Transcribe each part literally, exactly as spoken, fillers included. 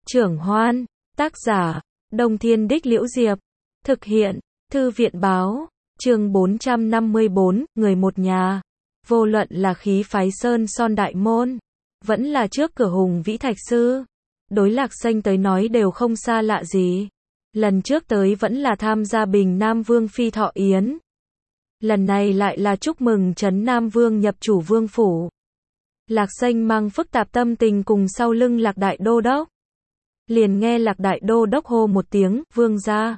Trưởng Hoan, tác giả, Đông Thiên Đích Liễu Diệp, thực hiện, Thư viện Báo, chương bốn trăm năm mươi bốn, người một nhà. Vô luận là khí phái Sơn Son Đại Môn, vẫn là trước cửa Hùng Vĩ Thạch Sư, đối Lạc Xanh tới nói đều không xa lạ gì. Lần trước tới vẫn là tham gia Bình Nam Vương Phi thọ yến. Lần này lại là chúc mừng Trấn Nam Vương nhập chủ vương phủ. Lạc Xanh mang phức tạp tâm tình cùng sau lưng Lạc Đại Đô Đốc. Liền nghe Lạc Đại Đô Đốc hô một tiếng, vương gia.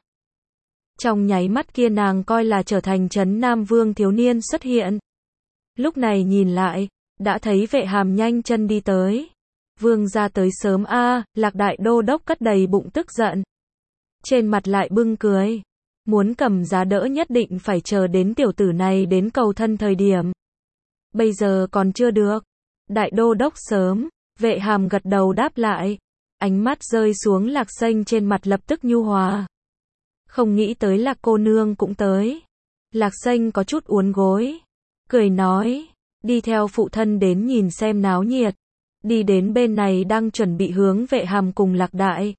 Trong nháy mắt kia nàng coi là trở thành Trấn Nam Vương thiếu niên xuất hiện. Lúc này nhìn lại, đã thấy Vệ Hàm nhanh chân đi tới. Vương gia tới sớm a, à, Lạc Đại Đô Đốc cất đầy bụng tức giận. Trên mặt lại bưng cười. Muốn cầm giá đỡ nhất định phải chờ đến tiểu tử này đến cầu thân thời điểm. Bây giờ còn chưa được. Đại Đô Đốc sớm, Vệ Hàm gật đầu đáp lại. Ánh mắt rơi xuống Lạc Xanh trên mặt lập tức nhu hòa. Không nghĩ tới Lạc cô nương cũng tới. Lạc Xanh có chút uốn gối. Cười nói, đi theo phụ thân đến nhìn xem náo nhiệt. Đi đến bên này đang chuẩn bị hướng Vệ Hàm cùng Lạc Đại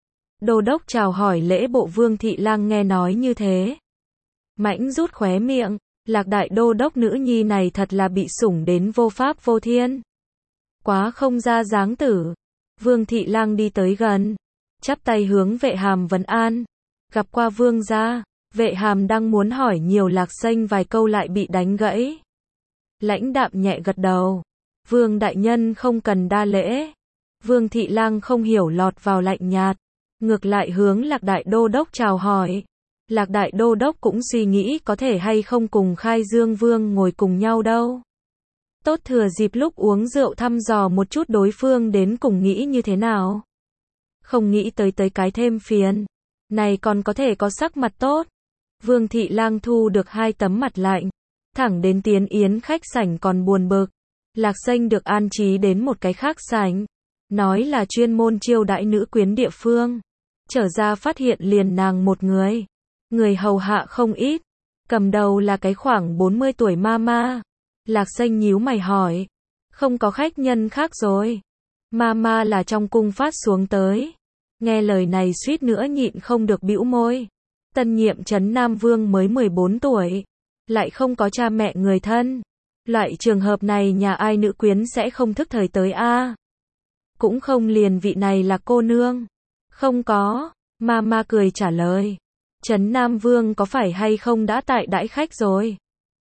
Đô Đốc chào hỏi lễ bộ. Vương Thị Lang nghe nói như thế, mãnh rút khóe miệng. Lạc Đại Đô Đốc nữ nhi này thật là bị sủng đến vô pháp vô thiên. Quá không ra dáng tử. Vương Thị Lang đi tới gần, chắp tay hướng Vệ Hàm vấn an. Gặp qua vương gia. Vệ Hàm đang muốn hỏi nhiều Lạc Xanh vài câu lại bị đánh gãy. Lãnh đạm nhẹ gật đầu. Vương đại nhân không cần đa lễ. Vương Thị Lang không hiểu lọt vào lạnh nhạt, ngược lại hướng Lạc Đại Đô Đốc chào hỏi. Lạc Đại Đô Đốc cũng suy nghĩ có thể hay không cùng Khai Dương Vương ngồi cùng nhau đâu. Tốt thừa dịp lúc uống rượu thăm dò một chút đối phương đến cùng nghĩ như thế nào. Không nghĩ tới tới cái thêm phiền này còn có thể có sắc mặt tốt. Vương Thị Lang thu được hai tấm mặt lạnh, thẳng đến tiến yến khách sảnh còn buồn bực. Lạc Xanh được an trí đến một cái khác sảnh, nói là chuyên môn chiêu đãi nữ quyến địa phương. Trở ra phát hiện liền nàng một người, người hầu hạ không ít, cầm đầu là cái khoảng bốn mươi tuổi ma ma. Lạc Xanh nhíu mày hỏi, không có khách nhân khác rồi? Ma ma là trong cung phát xuống tới. Nghe lời này suýt nữa nhịn không được bĩu môi. Tân nhiệm Trấn Nam Vương mới mười bốn tuổi, lại không có cha mẹ người thân. Loại trường hợp này nhà ai nữ quyến sẽ không thức thời tới a? À? Cũng không liền vị này là cô nương. Không có, ma ma cười trả lời. Trấn Nam Vương có phải hay không đã tại đãi khách rồi?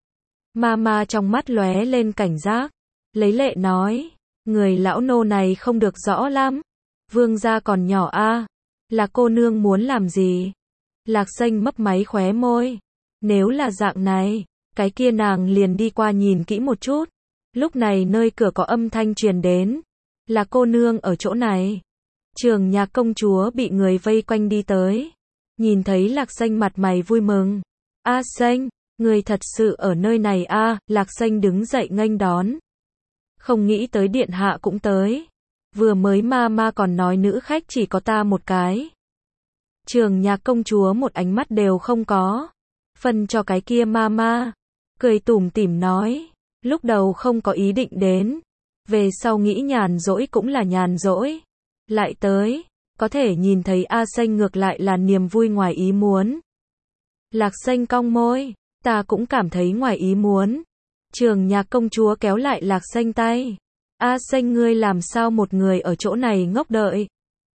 Ma ma trong mắt lóe lên cảnh giác, lấy lệ nói, người lão nô này không được rõ lắm. Vương gia còn nhỏ a, à? Là cô nương muốn làm gì? Lạc Xanh mấp máy khóe môi. Nếu là dạng này, cái kia nàng liền đi qua nhìn kỹ một chút. Lúc này nơi cửa có âm thanh truyền đến. Là cô nương ở chỗ này. Trường Nhạc công chúa bị người vây quanh đi tới. Nhìn thấy Lạc Xanh mặt mày vui mừng. A Xanh, người thật sự ở nơi này a? À? Lạc Xanh đứng dậy nghênh đón. Không nghĩ tới điện hạ cũng tới. Vừa mới ma ma còn nói nữ khách chỉ có ta một cái. Trường Nhạc công chúa một ánh mắt đều không có, phân cho cái kia ma ma. Cười tủm tỉm nói, lúc đầu không có ý định đến, về sau nghĩ nhàn rỗi cũng là nhàn rỗi, lại tới, có thể nhìn thấy A Xanh ngược lại là niềm vui ngoài ý muốn. Lạc Xanh cong môi, ta cũng cảm thấy ngoài ý muốn. Trường Nhạc công chúa kéo lại Lạc Xanh tay. A Xanh ngươi làm sao một người ở chỗ này ngốc đợi?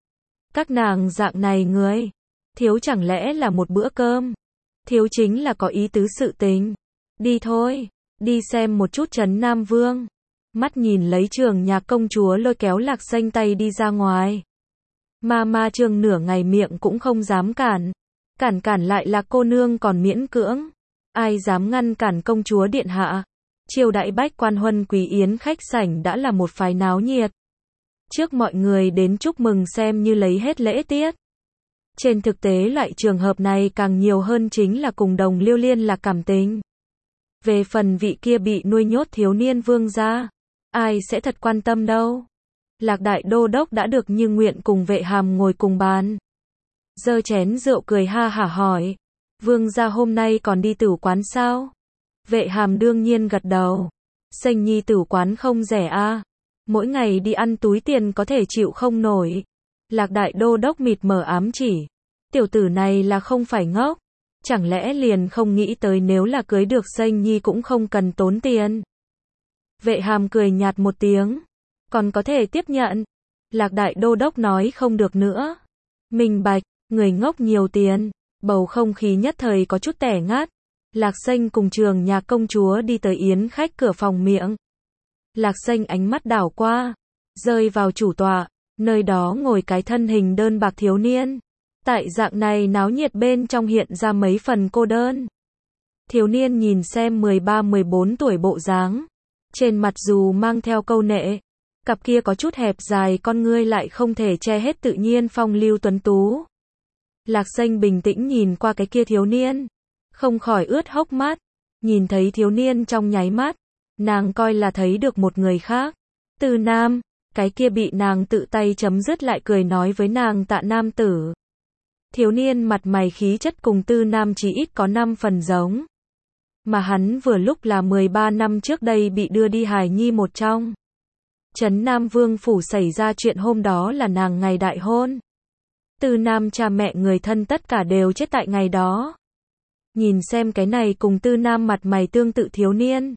Các nàng dạng này người, thiếu chẳng lẽ là một bữa cơm? Thiếu chính là có ý tứ sự tình. Đi thôi, đi xem một chút Trấn Nam Vương. Mắt nhìn lấy Trường Nhạc công chúa lôi kéo Lạc Xanh tay đi ra ngoài. Ma ma Trường nửa ngày miệng cũng không dám cản. Cản cản lại là cô nương còn miễn cưỡng. Ai dám ngăn cản công chúa điện hạ? Triều đại bách quan huân quý yến khách sảnh đã là một phái náo nhiệt. Trước mọi người đến chúc mừng xem như lấy hết lễ tiết. Trên thực tế loại trường hợp này càng nhiều hơn chính là cùng đồng liêu liên là cảm tình. Về phần vị kia bị nuôi nhốt thiếu niên vương gia, ai sẽ thật quan tâm đâu. Lạc Đại Đô Đốc đã được như nguyện cùng Vệ Hàm ngồi cùng bàn. Giơ chén rượu cười ha hả hỏi, vương gia hôm nay còn đi tửu quán sao? Vệ Hàm đương nhiên gật đầu. Xanh nhi tửu quán không rẻ a, mỗi ngày đi ăn túi tiền có thể chịu không nổi. Lạc đại đô đốc mịt mờ ám chỉ. Tiểu tử này là không phải ngốc. Chẳng lẽ liền không nghĩ tới nếu là cưới được Sanh Nhi cũng không cần tốn tiền. Vệ Hàm cười nhạt một tiếng. Còn có thể tiếp nhận. Lạc đại đô đốc nói không được nữa. Minh bạch, người ngốc nhiều tiền. Bầu không khí nhất thời có chút tẻ ngát. Lạc Sanh cùng Trường Nhạc công chúa đi tới yến khách cửa phòng miệng. Lạc Sanh ánh mắt đảo qua, rơi vào chủ tọa, nơi đó ngồi cái thân hình đơn bạc thiếu niên. Tại dạng này náo nhiệt bên trong hiện ra mấy phần cô đơn. Thiếu niên nhìn xem mười ba mười bốn tuổi bộ dáng, trên mặt dù mang theo câu nệ, cặp kia có chút hẹp dài con ngươi lại không thể che hết tự nhiên phong lưu tuấn tú. Lạc Sanh bình tĩnh nhìn qua cái kia thiếu niên, không khỏi ướt hốc mắt, nhìn thấy thiếu niên trong nháy mắt, nàng coi là thấy được một người khác. Tư Nam, cái kia bị nàng tự tay chấm dứt lại cười nói với nàng Tạ nam tử. Thiếu niên mặt mày khí chất cùng Tư Nam chỉ ít có năm phần giống. Mà hắn vừa lúc là mười ba năm trước đây bị đưa đi hài nhi một trong. Trấn Nam Vương phủ xảy ra chuyện hôm đó là nàng ngày đại hôn. Tư Nam cha mẹ người thân tất cả đều chết tại ngày đó. Nhìn xem cái này cùng Tư Nam mặt mày tương tự thiếu niên.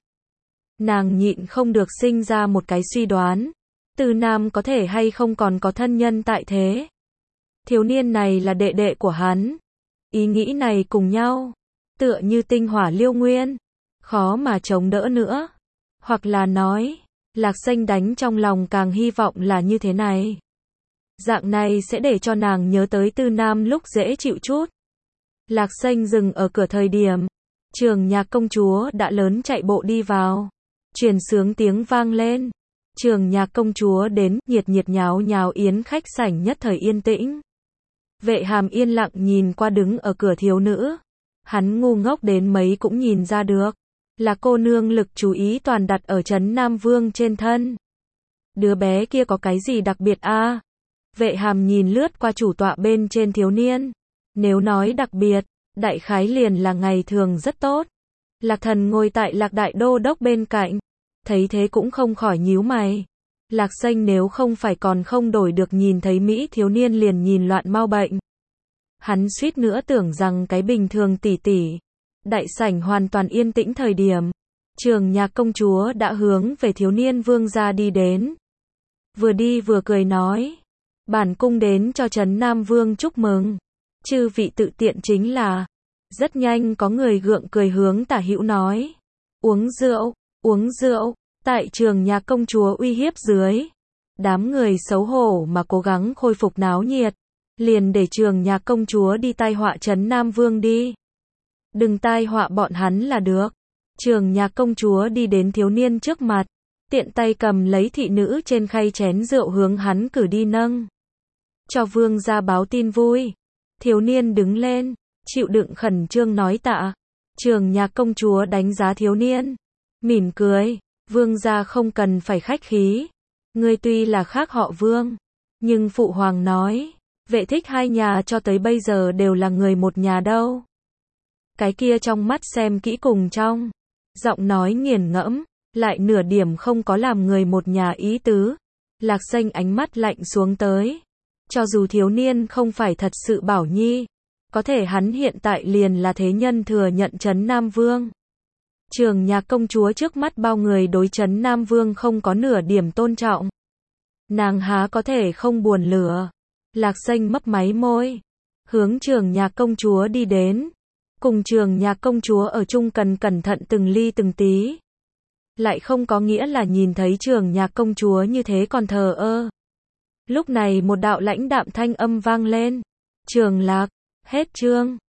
Nàng nhịn không được sinh ra một cái suy đoán. Tư Nam có thể hay không còn có thân nhân tại thế. Thiếu niên này là đệ đệ của hắn. Ý nghĩ này cùng nhau, tựa như tinh hỏa liêu nguyên, khó mà chống đỡ nữa. Hoặc là nói, Lạc Sanh đánh trong lòng càng hy vọng là như thế này. Dạng này sẽ để cho nàng nhớ tới Tư Nam lúc dễ chịu chút. Lạc Sanh dừng ở cửa thời điểm, Trường Nhạc công chúa đã lớn chạy bộ đi vào. Truyền sướng tiếng vang lên. Trường Nhạc công chúa đến, nhiệt nhiệt nháo nháo yến khách sảnh nhất thời yên tĩnh. Vệ Hàm yên lặng nhìn qua đứng ở cửa thiếu nữ. Hắn ngu ngốc đến mấy cũng nhìn ra được, là cô nương lực chú ý toàn đặt ở Trấn Nam Vương trên thân. Đứa bé kia có cái gì đặc biệt a? À? Vệ Hàm nhìn lướt qua chủ tọa bên trên thiếu niên. Nếu nói đặc biệt, đại khái liền là ngày thường rất tốt. Lạc Thần ngồi tại Lạc đại đô đốc bên cạnh, thấy thế cũng không khỏi nhíu mày. Lạc Sanh nếu không phải còn không đổi được nhìn thấy Mỹ thiếu niên liền nhìn loạn mau bệnh. Hắn suýt nữa tưởng rằng cái bình thường tỷ tỷ. Đại sảnh hoàn toàn yên tĩnh thời điểm. Trường Nhạc công chúa đã hướng về thiếu niên vương gia đi đến. Vừa đi vừa cười nói. Bản cung đến cho Trấn Nam Vương chúc mừng. Chư vị tự tiện chính là. Rất nhanh có người gượng cười hướng Tả Hữu nói. Uống rượu, uống rượu. Tại Trường Nhạc công chúa uy hiếp dưới. Đám người xấu hổ mà cố gắng khôi phục náo nhiệt. Liền để Trường Nhạc công chúa đi tai họa Trấn Nam Vương đi. Đừng tai họa bọn hắn là được. Trường Nhạc công chúa đi đến thiếu niên trước mặt. Tiện tay cầm lấy thị nữ trên khay chén rượu hướng hắn cử đi nâng. Cho vương gia báo tin vui. Thiếu niên đứng lên, chịu đựng khẩn trương nói tạ. Trường Nhạc công chúa đánh giá thiếu niên. Mỉm cười, vương gia không cần phải khách khí. Ngươi tuy là khác họ Vương, nhưng phụ hoàng nói, vệ thích hai nhà cho tới bây giờ đều là người một nhà đâu. Cái kia trong mắt xem kỹ cùng trong, giọng nói nghiền ngẫm, lại nửa điểm không có làm người một nhà ý tứ. Lạc Sanh ánh mắt lạnh xuống tới. Cho dù thiếu niên không phải thật sự bảo nhi, có thể hắn hiện tại liền là thế nhân thừa nhận Trấn Nam Vương. Trường Nhạc công chúa trước mắt bao người đối Trấn Nam Vương không có nửa điểm tôn trọng. Nàng há có thể không buồn lửa. Lạc Sanh mấp máy môi, hướng Trường Nhạc công chúa đi đến. Cùng Trường Nhạc công chúa ở chung cần cẩn thận từng ly từng tí. Lại không có nghĩa là nhìn thấy Trường Nhạc công chúa như thế còn thờ ơ. Lúc này một đạo lãnh đạm thanh âm vang lên. Trường Lạc, hết chương.